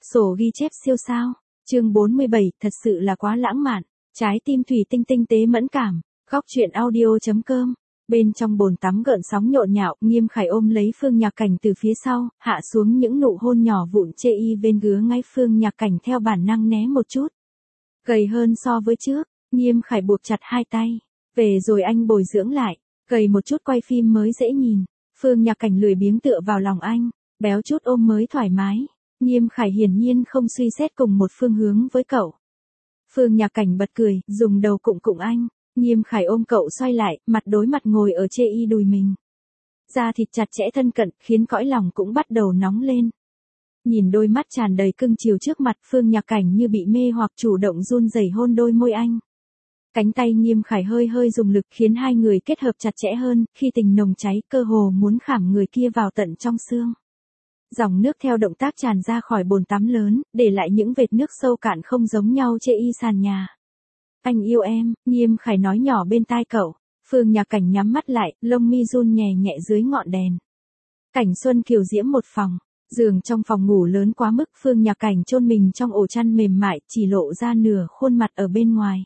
Sổ ghi chép siêu sao. Chương 47, thật sự là quá lãng mạn. Trái tim thủy tinh tinh tế mẫn cảm. Góc truyện audio.com. Bên trong bồn tắm gợn sóng nhộn nhạo, Nghiêm Khải ôm lấy Phương Nhạc Cảnh từ phía sau, hạ xuống những nụ hôn nhỏ vụn chê y bên gứa ngay. Phương Nhạc Cảnh theo bản năng né một chút. Gầy hơn so với trước, Nghiêm Khải buộc chặt hai tay. Về rồi anh bồi dưỡng lại, gầy một chút quay phim mới dễ nhìn. Phương Nhạc Cảnh lười biếng tựa vào lòng anh, béo chút ôm mới thoải mái. Nghiêm Khải hiển nhiên không suy xét cùng một phương hướng với cậu. Phương Nhạc Cảnh bật cười, dùng đầu cụng cụng anh. Nghiêm Khải ôm cậu xoay lại, mặt đối mặt ngồi ở chê y đùi mình. Da thịt chặt chẽ thân cận, khiến cõi lòng cũng bắt đầu nóng lên. Nhìn đôi mắt tràn đầy cưng chiều trước mặt, Phương Nhạc Cảnh như bị mê hoặc chủ động run rẩy hôn đôi môi anh. Cánh tay Nghiêm Khải hơi hơi dùng lực khiến hai người kết hợp chặt chẽ hơn, khi tình nồng cháy cơ hồ muốn khảm người kia vào tận trong xương. Dòng nước theo động tác tràn ra khỏi bồn tắm lớn, để lại những vệt nước sâu cạn không giống nhau chê y sàn nhà. Anh yêu em, Nghiêm Khải nói nhỏ bên tai cậu. Phương Nhạc Cảnh nhắm mắt lại, lông mi run nhẹ nhẹ dưới ngọn đèn. Cảnh xuân kiều diễm một phòng. Giường trong phòng ngủ lớn quá mức, Phương Nhạc Cảnh chôn mình trong ổ chăn mềm mại, chỉ lộ ra nửa khuôn mặt ở bên ngoài.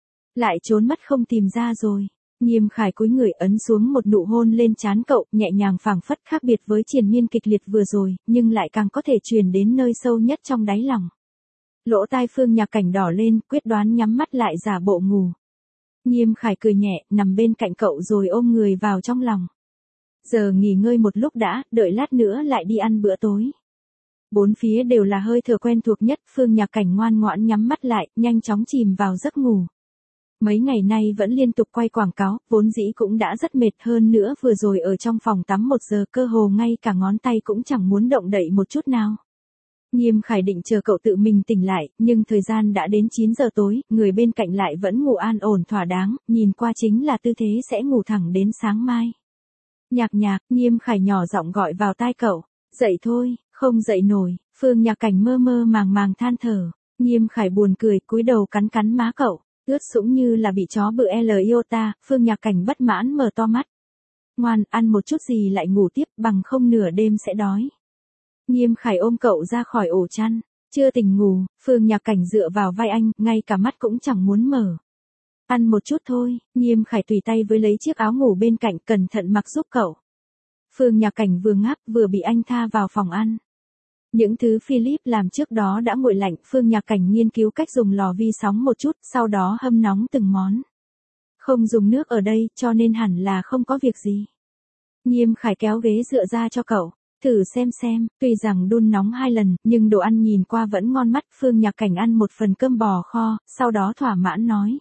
Lại trốn mất không tìm ra rồi. Nghiêm Khải cúi người ấn xuống một nụ hôn lên trán cậu, nhẹ nhàng phảng phất, khác biệt với triền miên kịch liệt vừa rồi, nhưng lại càng có thể truyền đến nơi sâu nhất trong đáy lòng. Lỗ tai Phương Nhạc Cảnh đỏ lên, quyết đoán nhắm mắt lại giả bộ ngủ. Nghiêm Khải cười nhẹ, nằm bên cạnh cậu rồi ôm người vào trong lòng. Giờ nghỉ ngơi một lúc đã, đợi lát nữa lại đi ăn bữa tối. Bốn phía đều là hơi thở quen thuộc nhất, Phương Nhạc Cảnh ngoan ngoãn nhắm mắt lại, nhanh chóng chìm vào giấc ngủ. Mấy ngày nay vẫn liên tục quay quảng cáo, vốn dĩ cũng đã rất mệt, hơn nữa vừa rồi ở trong phòng tắm 1 giờ cơ hồ ngay cả ngón tay cũng chẳng muốn động đậy một chút nào. Nghiêm Khải định chờ cậu tự mình tỉnh lại, nhưng thời gian đã đến 9 giờ tối, người bên cạnh lại vẫn ngủ an ổn thỏa đáng, nhìn qua chính là tư thế sẽ ngủ thẳng đến sáng mai. Nhạc nhạc, Nghiêm Khải nhỏ giọng gọi vào tai cậu. Dậy thôi, không dậy nổi. Phương Nhạc Cảnh mơ mơ màng màng than thở. Nghiêm Khải buồn cười, cúi đầu cắn cắn má cậu. Ướt sũng như là bị chó bự iota. Phương Nhạc Cảnh bất mãn mở to mắt. Ngoan, ăn một chút gì lại ngủ tiếp, bằng không nửa đêm sẽ đói. Nghiêm Khải ôm cậu ra khỏi ổ chăn. Chưa tỉnh ngủ, Phương Nhạc Cảnh dựa vào vai anh, ngay cả mắt cũng chẳng muốn mở. Ăn một chút thôi. Nghiêm Khải tùy tay với lấy chiếc áo ngủ bên cạnh, cẩn thận mặc giúp cậu. Phương Nhạc Cảnh vừa ngáp vừa bị anh tha vào phòng ăn. Những thứ Philip làm trước đó đã nguội lạnh, Phương Nhạc Cảnh nghiên cứu cách dùng lò vi sóng một chút, sau đó hâm nóng từng món. Không dùng nước ở đây, cho nên hẳn là không có việc gì. Nghiêm Khải kéo ghế dựa ra cho cậu. Thử xem, tuy rằng đun nóng 2 lần, nhưng đồ ăn nhìn qua vẫn ngon mắt. Phương Nhạc Cảnh ăn một phần cơm bò kho, sau đó thỏa mãn nói.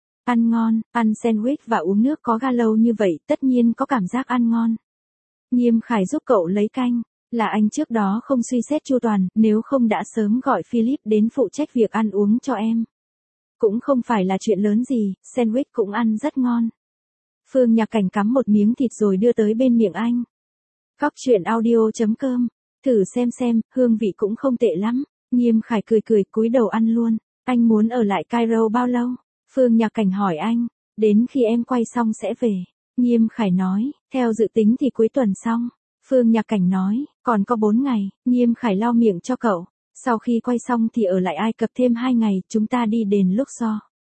Ăn ngon, ăn sandwich và uống nước có ga lâu như vậy, tất nhiên có cảm giác ăn ngon. Nghiêm Khải giúp cậu lấy canh, là anh trước đó không suy xét chu toàn, nếu không đã sớm gọi Philip đến phụ trách việc ăn uống cho em. Cũng không phải là chuyện lớn gì, sandwich cũng ăn rất ngon. Phương Nhạc Cảnh cắm một miếng thịt rồi đưa tới bên miệng anh. Góc truyện audio.com, thử xem, hương vị cũng không tệ lắm. Nghiêm Khải cười cúi đầu ăn luôn. Anh muốn ở lại Cairo bao lâu? Phương Nhạc Cảnh hỏi anh. Đến khi em quay xong sẽ về. Nghiêm Khải nói, theo dự tính thì cuối tuần xong. Phương Nhạc Cảnh nói, còn có 4 ngày. Nghiêm Khải lau miệng cho cậu. Sau khi quay xong thì ở lại Ai Cập thêm 2 ngày, chúng ta đi đền Luxor.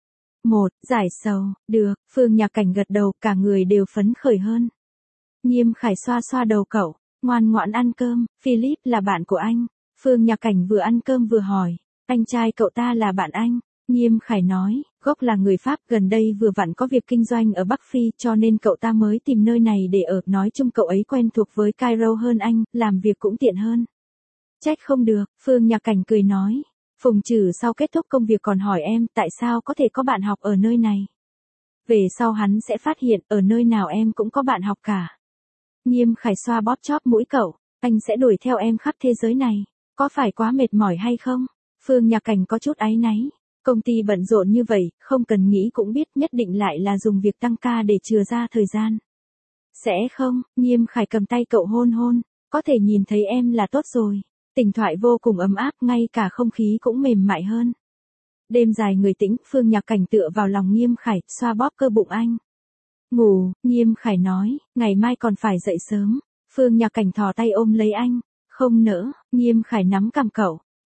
Giải sầu, được. Phương Nhạc Cảnh gật đầu, cả người đều phấn khởi hơn. Nghiêm Khải xoa đầu cậu, ngoan ngoãn ăn cơm. Philip là bạn của anh. Phương Nhạc Cảnh vừa ăn cơm vừa hỏi, anh trai cậu ta là bạn anh. Nghiêm Khải nói, gốc là người Pháp, gần đây vừa vặn có việc kinh doanh ở Bắc Phi, cho nên cậu ta mới tìm nơi này để ở. Nói chung cậu ấy quen thuộc với Cairo hơn anh, làm việc cũng tiện hơn. Trách không được, Phương Nhạc Cảnh cười nói. Phùng Trử sau kết thúc công việc còn hỏi em tại sao có thể có bạn học ở nơi này. Về sau hắn sẽ phát hiện ở nơi nào em cũng có bạn học cả. Nghiêm Khải xoa bóp chóp mũi cậu, anh sẽ đuổi theo em khắp thế giới này. Có phải quá mệt mỏi hay không? Phương Nhạc Cảnh có chút áy náy. Công ty bận rộn như vậy, không cần nghĩ cũng biết nhất định lại là dùng việc tăng ca để chừa ra thời gian. Sẽ không, Nghiêm Khải cầm tay cậu hôn, có thể nhìn thấy em là tốt rồi. Tình thoại vô cùng ấm áp, ngay cả không khí cũng mềm mại hơn. Đêm dài người tĩnh, Phương Nhạc Cảnh tựa vào lòng Nghiêm Khải, xoa bóp cơ bụng anh. Ngủ, Nghiêm Khải nói, ngày mai còn phải dậy sớm. Phương Nhạc Cảnh thò tay ôm lấy anh. Không nỡ, Nghiêm Khải nắm cằm cậu.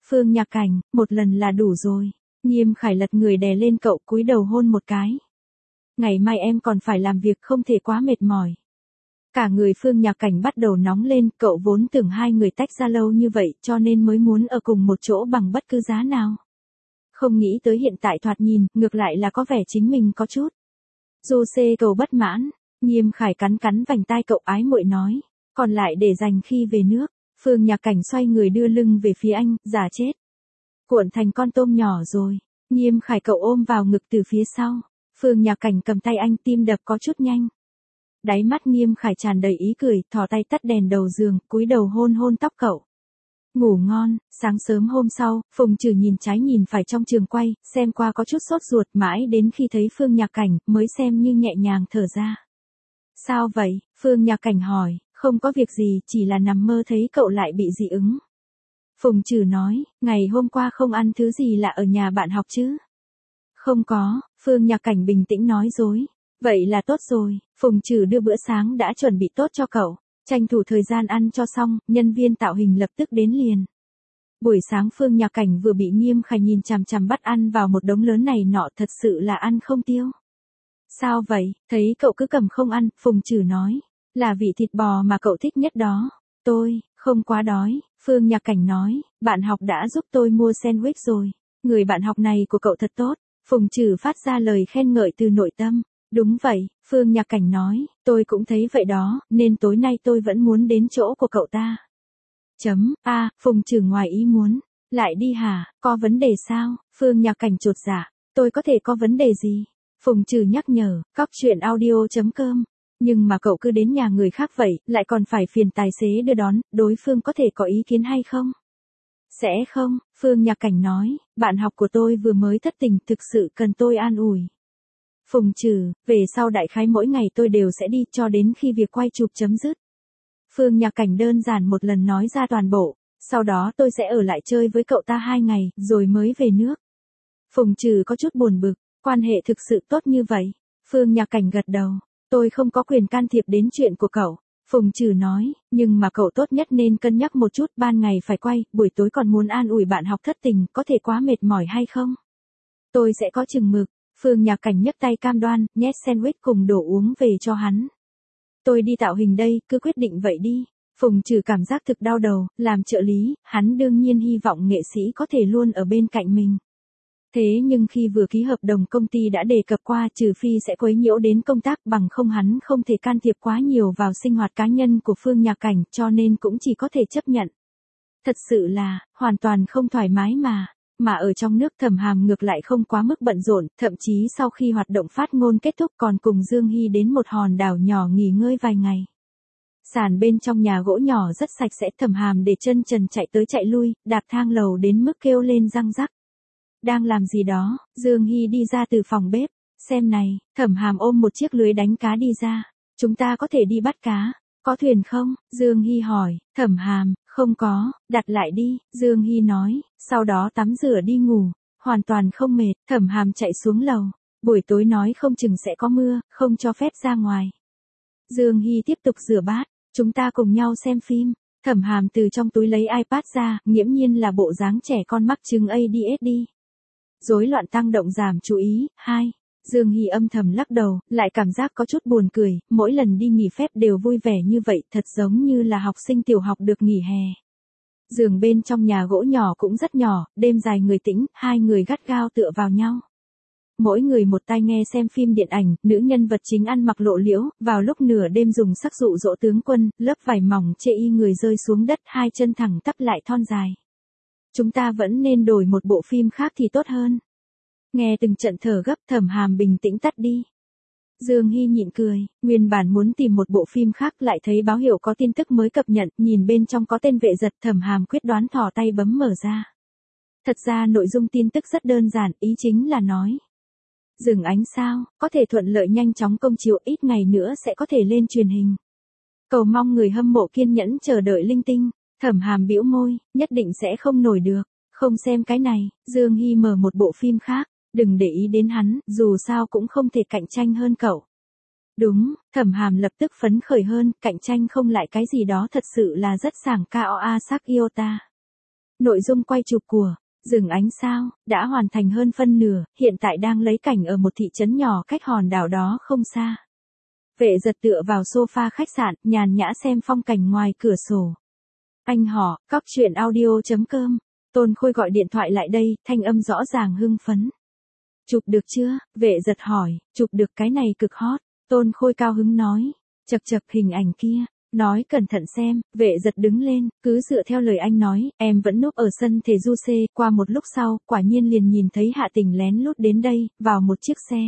Phương Nhạc Cảnh, một lần là đủ rồi. Nghiêm Khải lật người đè lên cậu, cúi đầu hôn một cái. Ngày mai em còn phải làm việc, không thể quá mệt mỏi. Cả người Phương Nhạc Cảnh bắt đầu nóng lên, cậu vốn tưởng hai người tách ra lâu như vậy cho nên mới muốn ở cùng một chỗ bằng bất cứ giá nào. Không nghĩ tới hiện tại thoạt nhìn, ngược lại là có vẻ chính mình có chút. Du xê cầu bất mãn, Nghiêm Khải cắn cắn vành tai cậu, ái muội nói, còn lại để dành khi về nước. Phương Nhạc Cảnh xoay người đưa lưng về phía anh, giả chết. Cuộn thành con tôm nhỏ rồi. Nghiêm Khải cậu ôm vào ngực từ phía sau. Phương Nhạc Cảnh cầm tay anh, tim đập có chút nhanh. Đáy mắt Nghiêm Khải tràn đầy ý cười, thò tay tắt đèn đầu giường, cúi đầu hôn hôn tóc cậu. Ngủ ngon. Sáng sớm hôm sau, Phùng Trừ nhìn trái nhìn phải trong trường quay, xem qua có chút sốt ruột, mãi đến khi thấy Phương Nhạc Cảnh, mới xem như nhẹ nhàng thở ra. Sao vậy? Phương Nhạc Cảnh hỏi. Không có việc gì, chỉ là nằm mơ thấy cậu lại bị dị ứng. Phùng Trừ nói, ngày hôm qua không ăn thứ gì lạ ở nhà bạn học chứ? Không có, Phương Nhạc Cảnh bình tĩnh nói dối. Vậy là tốt rồi, Phùng Trừ đưa bữa sáng đã chuẩn bị tốt cho cậu. Tranh thủ thời gian ăn cho xong, nhân viên tạo hình lập tức đến liền. Buổi sáng Phương Nhạc Cảnh vừa bị Nghiêm Khải nhìn chằm chằm bắt ăn vào một đống lớn này nọ, thật sự là ăn không tiêu. Sao vậy, thấy cậu cứ cầm không ăn, Phùng Trừ nói. Là vị thịt bò mà cậu thích nhất đó. Tôi, không quá đói, Phương Nhạc Cảnh nói, bạn học đã giúp tôi mua sandwich rồi. Người bạn học này của cậu thật tốt. Phùng Trừ phát ra lời khen ngợi từ nội tâm. Đúng vậy, Phương Nhạc Cảnh nói, tôi cũng thấy vậy đó, nên tối nay tôi vẫn muốn đến chỗ của cậu ta. Phùng Trừ ngoài ý muốn. Lại đi hả, có vấn đề sao? Phương Nhạc Cảnh chột dạ, tôi có thể có vấn đề gì? Phùng Trừ nhắc nhở, cóc truyện audio.com. Nhưng mà cậu cứ đến nhà người khác vậy, lại còn phải phiền tài xế đưa đón, đối phương có thể có ý kiến hay không? Sẽ không, Phương Nhạc Cảnh nói, bạn học của tôi vừa mới thất tình, thực sự cần tôi an ủi. Phùng Trừ, về sau đại khái mỗi ngày tôi đều sẽ đi cho đến khi việc quay chụp chấm dứt. Phương Nhạc Cảnh đơn giản một lần nói ra toàn bộ, sau đó tôi sẽ ở lại chơi với cậu ta 2 ngày, rồi mới về nước. Phùng Trừ có chút buồn bực, quan hệ thực sự tốt như vậy. Phương Nhạc Cảnh gật đầu, tôi không có quyền can thiệp đến chuyện của cậu. Phùng Trừ nói, nhưng mà cậu tốt nhất nên cân nhắc một chút, ban ngày phải quay, buổi tối còn muốn an ủi bạn học thất tình, có thể quá mệt mỏi hay không? Tôi sẽ có chừng mực. Phương Nhạc Cảnh nhấc tay cam đoan, nhét sandwich cùng đồ uống về cho hắn. Tôi đi tạo hình đây, cứ quyết định vậy đi. Phùng Trừ cảm giác thực đau đầu, làm trợ lý, hắn đương nhiên hy vọng nghệ sĩ có thể luôn ở bên cạnh mình. Thế nhưng khi vừa ký hợp đồng công ty đã đề cập qua, trừ phi sẽ quấy nhiễu đến công tác, bằng không hắn không thể can thiệp quá nhiều vào sinh hoạt cá nhân của Phương Nhạc Cảnh, cho nên cũng chỉ có thể chấp nhận. Thật sự là, hoàn toàn không thoải mái mà ở trong nước Thẩm Hàm ngược lại không quá mức bận rộn, thậm chí sau khi hoạt động phát ngôn kết thúc còn cùng Dương Hy đến một hòn đảo nhỏ nghỉ ngơi vài ngày. Sàn bên trong nhà gỗ nhỏ rất sạch sẽ, Thẩm Hàm để chân trần chạy tới chạy lui, đạp thang lầu đến mức kêu lên răng rắc. Đang làm gì đó? Dương Hy đi ra từ phòng bếp. Xem này, Thẩm Hàm ôm một chiếc lưới đánh cá đi ra. Chúng ta có thể đi bắt cá. Có thuyền không? Dương Hy hỏi. Thẩm Hàm, không có, đặt lại đi, Dương Hy nói, sau đó tắm rửa đi ngủ. Hoàn toàn không mệt, Thẩm Hàm chạy xuống lầu. Buổi tối nói không chừng sẽ có mưa, không cho phép ra ngoài. Dương Hy tiếp tục rửa bát. Chúng ta cùng nhau xem phim. Thẩm Hàm từ trong túi lấy iPad ra, nghiễm nhiên là bộ dáng trẻ con mắc chứng ADHD. Rối loạn tăng động giảm chú ý. 2. Dương Hy âm thầm lắc đầu, lại cảm giác có chút buồn cười, mỗi lần đi nghỉ phép đều vui vẻ như vậy, thật giống như là học sinh tiểu học được nghỉ hè. Giường bên trong nhà gỗ nhỏ cũng rất nhỏ, đêm dài người tĩnh, hai người gắt gao tựa vào nhau. Mỗi người một tai nghe xem phim điện ảnh, nữ nhân vật chính ăn mặc lộ liễu, vào lúc nửa đêm dùng sắc dụ dỗ tướng quân, lớp vải mỏng chê y người rơi xuống đất, hai chân thẳng tắp lại thon dài. Chúng ta vẫn nên đổi một bộ phim khác thì tốt hơn. Nghe từng trận thở gấp, Thẩm Hàm bình tĩnh tắt đi. Dương Hy nhịn cười, nguyên bản muốn tìm một bộ phim khác lại thấy báo hiệu có tin tức mới cập nhật, nhìn bên trong có tên vệ giật, Thẩm Hàm quyết đoán thò tay bấm mở ra. Thật ra nội dung tin tức rất đơn giản, ý chính là nói. Dừng ánh sao, có thể thuận lợi nhanh chóng công chiếu, ít ngày nữa sẽ có thể lên truyền hình. Cầu mong người hâm mộ kiên nhẫn chờ đợi linh tinh. Thẩm Hàm bĩu môi, nhất định sẽ không nổi được, không xem cái này. Dương Hy mở một bộ phim khác, đừng để ý đến hắn, dù sao cũng không thể cạnh tranh hơn cậu. Đúng, Thẩm Hàm lập tức phấn khởi hơn, cạnh tranh không lại cái gì đó thật sự là rất sảng Kaoa Sakyota. Nội dung quay chụp của Rừng Ánh Sao đã hoàn thành hơn phân nửa, hiện tại đang lấy cảnh ở một thị trấn nhỏ cách hòn đảo đó không xa. Vệ giật tựa vào sofa khách sạn, nhàn nhã xem phong cảnh ngoài cửa sổ. Anh họ, cóc truyện audio.com. Tôn Khôi gọi điện thoại lại đây, thanh âm rõ ràng hưng phấn. Chụp được chưa? Vệ giật hỏi. Chụp được, cái này cực hot. Tôn Khôi cao hứng nói. Chật chật hình ảnh kia. Nói cẩn thận xem. Vệ giật đứng lên, cứ dựa theo lời anh nói, em vẫn núp ở sân thể du C. Qua một lúc sau, quả nhiên liền nhìn thấy Hạ Tình lén lút đến đây, vào một chiếc xe.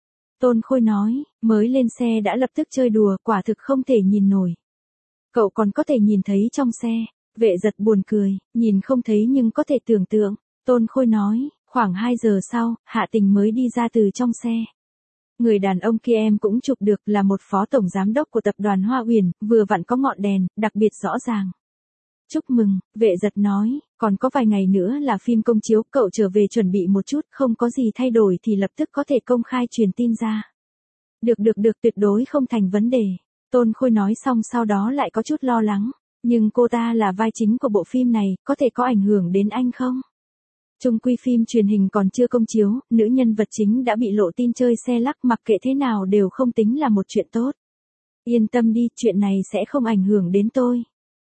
Tôn Khôi nói, mới lên xe đã lập tức chơi đùa, quả thực không thể nhìn nổi. Cậu còn có thể nhìn thấy trong xe. Vệ giật buồn cười, nhìn không thấy nhưng có thể tưởng tượng. Tôn Khôi nói, khoảng 2 giờ sau, Hạ Tình mới đi ra từ trong xe. Người đàn ông kia em cũng chụp được, là một phó tổng giám đốc của tập đoàn Hoa Uyển, vừa vặn có ngọn đèn, đặc biệt rõ ràng. Chúc mừng, vệ giật nói, còn có vài ngày nữa là phim công chiếu, cậu trở về chuẩn bị một chút, không có gì thay đổi thì lập tức có thể công khai truyền tin ra. Được, tuyệt đối không thành vấn đề. Tôn Khôi nói xong sau đó lại có chút lo lắng. Nhưng cô ta là vai chính của bộ phim này, có thể có ảnh hưởng đến anh không? Chung quy phim truyền hình còn chưa công chiếu, nữ nhân vật chính đã bị lộ tin chơi xe lắc, mặc kệ thế nào đều không tính là một chuyện tốt. Yên tâm đi, chuyện này sẽ không ảnh hưởng đến tôi.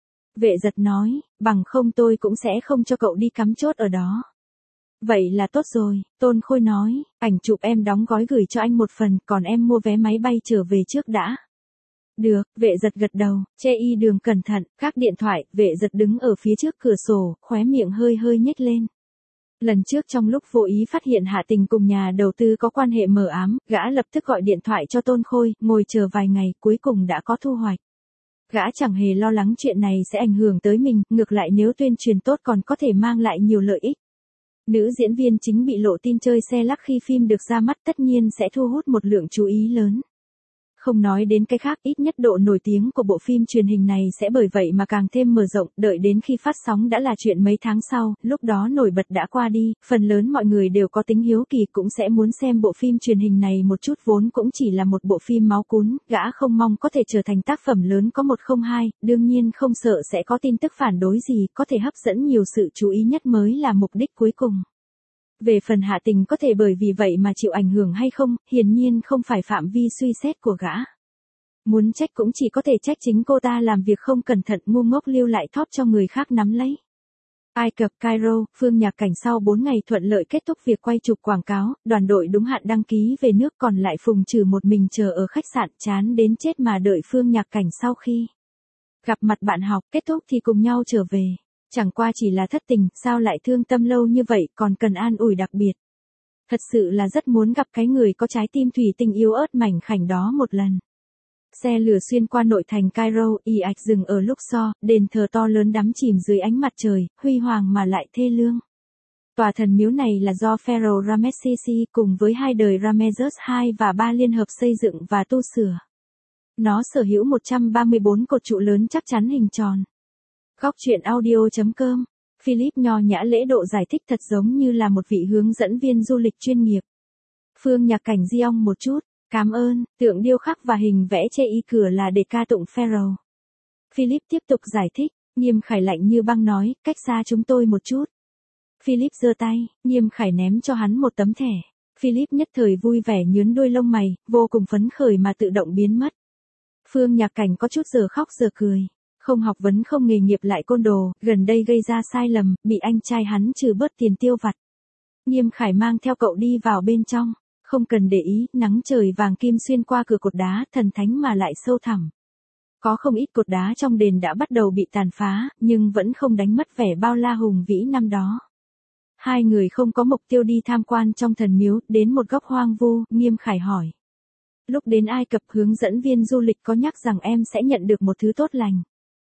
Vệ giật nói, bằng không tôi cũng sẽ không cho cậu đi cắm chốt ở đó. Vậy là tốt rồi, Tôn Khôi nói, ảnh chụp em đóng gói gửi cho anh một phần, còn em mua vé máy bay trở về trước đã. Được, vệ giật gật đầu, che y đường cẩn thận, gác điện thoại, vệ giật đứng ở phía trước cửa sổ, khóe miệng hơi nhếch lên. Lần trước trong lúc vô ý phát hiện Hạ Tình cùng nhà đầu tư có quan hệ mờ ám, gã lập tức gọi điện thoại cho Tôn Khôi, ngồi chờ vài ngày, cuối cùng đã có thu hoạch. Gã chẳng hề lo lắng chuyện này sẽ ảnh hưởng tới mình, ngược lại nếu tuyên truyền tốt còn có thể mang lại nhiều lợi ích. Nữ diễn viên chính bị lộ tin chơi xe lắc khi phim được ra mắt tất nhiên sẽ thu hút một lượng chú ý lớn. Không nói đến cái khác, ít nhất độ nổi tiếng của bộ phim truyền hình này sẽ bởi vậy mà càng thêm mở rộng, đợi đến khi phát sóng đã là chuyện mấy tháng sau, lúc đó nổi bật đã qua đi, phần lớn mọi người đều có tính hiếu kỳ cũng sẽ muốn xem bộ phim truyền hình này một chút, vốn cũng chỉ là một bộ phim máu cún, gã không mong có thể trở thành tác phẩm lớn có 102, đương nhiên không sợ sẽ có tin tức phản đối gì, có thể hấp dẫn nhiều sự chú ý nhất mới là mục đích cuối cùng. Về phần Hạ Tình có thể bởi vì vậy mà chịu ảnh hưởng hay không, hiển nhiên không phải phạm vi suy xét của gã. Muốn trách cũng chỉ có thể trách chính cô ta làm việc không cẩn thận, ngu ngốc lưu lại thóp cho người khác nắm lấy. Ai Cập Cairo, Phương Nhạc Cảnh sau 4 ngày thuận lợi kết thúc việc quay chụp quảng cáo, đoàn đội đúng hạn đăng ký về nước, còn lại Phùng Trừ một mình chờ ở khách sạn, chán đến chết mà đợi Phương Nhạc Cảnh sau khi gặp mặt bạn học kết thúc thì cùng nhau trở về. Chẳng qua chỉ là thất tình, sao lại thương tâm lâu như vậy, còn cần an ủi đặc biệt. Thật sự là rất muốn gặp cái người có trái tim thủy tinh yếu ớt mảnh khảnh đó một lần. Xe lửa xuyên qua nội thành Cairo, ì ạch dừng ở Luxor, đền thờ to lớn đắm chìm dưới ánh mặt trời, huy hoàng mà lại thê lương. Tòa thần miếu này là do Pharaoh Ramesses cùng với hai đời Ramesses II và III liên hợp xây dựng và tu sửa. Nó sở hữu 134 cột trụ lớn chắc chắn hình tròn. Góc truyện audio.com. Philip nho nhã lễ độ giải thích thật giống như là một vị hướng dẫn viên du lịch chuyên nghiệp. Phương Nhạc Cảnh di ong một chút. Cảm ơn, tượng điêu khắc và hình vẽ che y cửa là để ca tụng Pharaoh. Philip tiếp tục giải thích, Nghiêm Khải lạnh như băng nói, cách xa chúng tôi một chút. Philip giơ tay, Nghiêm Khải ném cho hắn một tấm thẻ. Philip nhất thời vui vẻ nhướn đuôi lông mày, vô cùng phấn khởi mà tự động biến mất. Phương Nhạc Cảnh có chút giờ khóc giờ cười. Không học vấn không nghề nghiệp lại côn đồ, gần đây gây ra sai lầm, bị anh trai hắn trừ bớt tiền tiêu vặt. Nghiêm Khải mang theo cậu đi vào bên trong. Không cần để ý, nắng trời vàng kim xuyên qua cửa cột đá, thần thánh mà lại sâu thẳm. Có không ít cột đá trong đền đã bắt đầu bị tàn phá, nhưng vẫn không đánh mất vẻ bao la hùng vĩ năm đó. Hai người không có mục tiêu đi tham quan trong thần miếu, đến một góc hoang vu, Nghiêm Khải hỏi. Lúc đến Ai Cập hướng dẫn viên du lịch có nhắc rằng em sẽ nhận được một thứ tốt lành.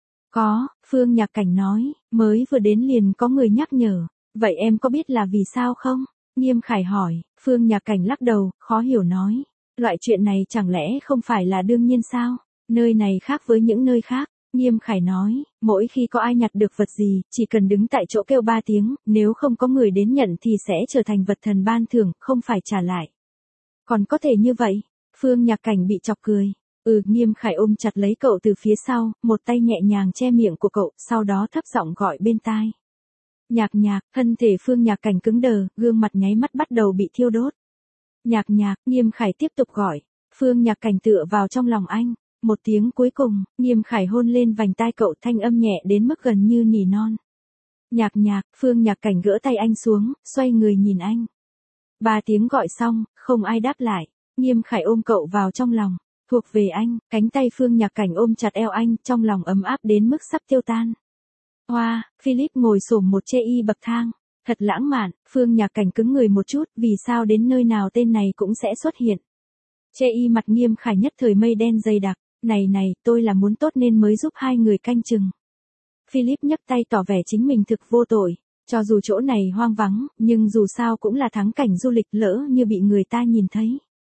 Có, Phương Nhạc Cảnh nói, mới vừa đến liền có người nhắc nhở, vậy em có biết là vì sao không? Nghiêm Khải hỏi, Phương Nhạc Cảnh lắc đầu, khó hiểu nói, loại chuyện này chẳng lẽ không phải là đương nhiên sao? Nơi này khác với những nơi khác. Nghiêm Khải nói, mỗi khi có ai nhặt được vật gì, chỉ cần đứng tại chỗ kêu 3 tiếng, nếu không có người đến nhận thì sẽ trở thành vật thần ban thưởng, không phải trả lại. Còn có thể như vậy? Phương Nhạc Cảnh bị chọc cười. Nghiêm Khải ôm chặt lấy cậu từ phía sau, một tay nhẹ nhàng che miệng của cậu, sau đó thấp giọng gọi bên tai. Nhạc Nhạc, thân thể Phương Nhạc Cảnh cứng đờ, gương mặt nháy mắt bắt đầu bị thiêu đốt. Nhạc Nhạc, Nghiêm Khải tiếp tục gọi. Phương Nhạc Cảnh tựa vào trong lòng anh. Một tiếng cuối cùng, Nghiêm Khải hôn lên vành tai cậu, thanh âm nhẹ đến mức gần như nỉ non. Nhạc Nhạc, Phương Nhạc Cảnh gỡ tay anh xuống, xoay người nhìn anh. 3 tiếng gọi xong, không ai đáp lại. Nghiêm Khải ôm cậu vào trong lòng. Thuộc về anh, cánh tay Phương Nhạc Cảnh ôm chặt eo anh, trong lòng ấm áp đến mức sắp tiêu tan. Hoa, Philip ngồi xổm một chê y bậc thang. Thật lãng mạn, Phương Nhạc Cảnh cứng người một chút, vì sao đến nơi nào tên này cũng sẽ xuất hiện. Chê y mặt Nghiêm Khải nhất thời mây đen dày đặc. Này, tôi là muốn tốt nên mới giúp hai người canh chừng. Philip nhấc tay tỏ vẻ chính mình thực vô tội. Cho dù chỗ này hoang vắng, nhưng dù sao cũng là thắng cảnh du lịch, lỡ như bị người ta nhìn thấy.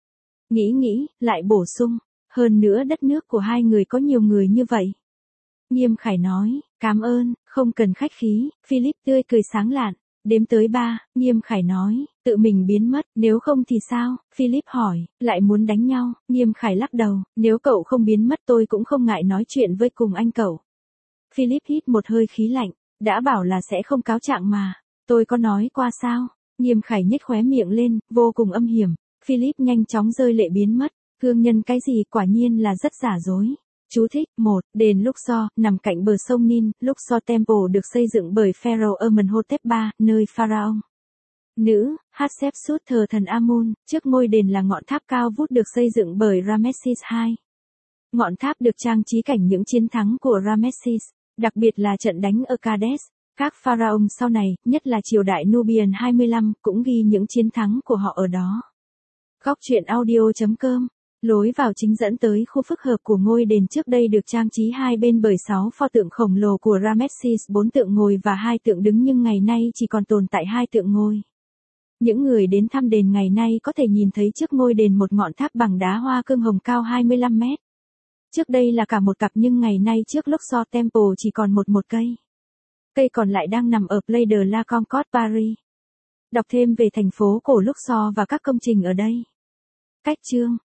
Nghĩ, lại bổ sung. Hơn nữa đất nước của hai người có nhiều người như vậy. Nghiêm Khải nói, cảm ơn, không cần khách khí. Philip tươi cười sáng lạn. Đếm tới 3, Nghiêm Khải nói, tự mình biến mất, nếu không thì sao? Philip hỏi, lại muốn đánh nhau. Nghiêm Khải lắc đầu, nếu cậu không biến mất tôi cũng không ngại nói chuyện với cùng anh cậu. Philip hít một hơi khí lạnh, đã bảo là sẽ không cáo trạng mà, tôi có nói qua sao? Nghiêm Khải nhếch khóe miệng lên, vô cùng âm hiểm. Philip nhanh chóng rơi lệ biến mất, thương nhân cái gì quả nhiên là rất giả dối. Chú thích, 1, đền Luxor, nằm cạnh bờ sông Nin, Luxor Temple được xây dựng bởi Pharaoh Amenhotep III, nơi pharaoh. Nữ, Hatshepsut thờ thần Amun, trước ngôi đền là ngọn tháp cao vút được xây dựng bởi Ramesses II. Ngọn tháp được trang trí cảnh những chiến thắng của Ramesses, đặc biệt là trận đánh ở Kadesh. Các pharaoh sau này, nhất là triều đại Nubian 25, cũng ghi những chiến thắng của họ ở đó. Góc truyện audio.com. Lối vào chính dẫn tới khu phức hợp của ngôi đền trước đây được trang trí hai bên bởi 6 pho tượng khổng lồ của Ramesses, 4 tượng ngồi và 2 tượng đứng, nhưng ngày nay chỉ còn tồn tại 2 tượng ngồi. Những người đến thăm đền ngày nay có thể nhìn thấy trước ngôi đền một ngọn tháp bằng đá hoa cương hồng cao 25 mét. Trước đây là cả một cặp nhưng ngày nay trước Luxor Temple chỉ còn một cây. Cây còn lại đang nằm ở Place de la Concorde, Paris. Đọc thêm về thành phố cổ Luxor và các công trình ở đây. Cách chương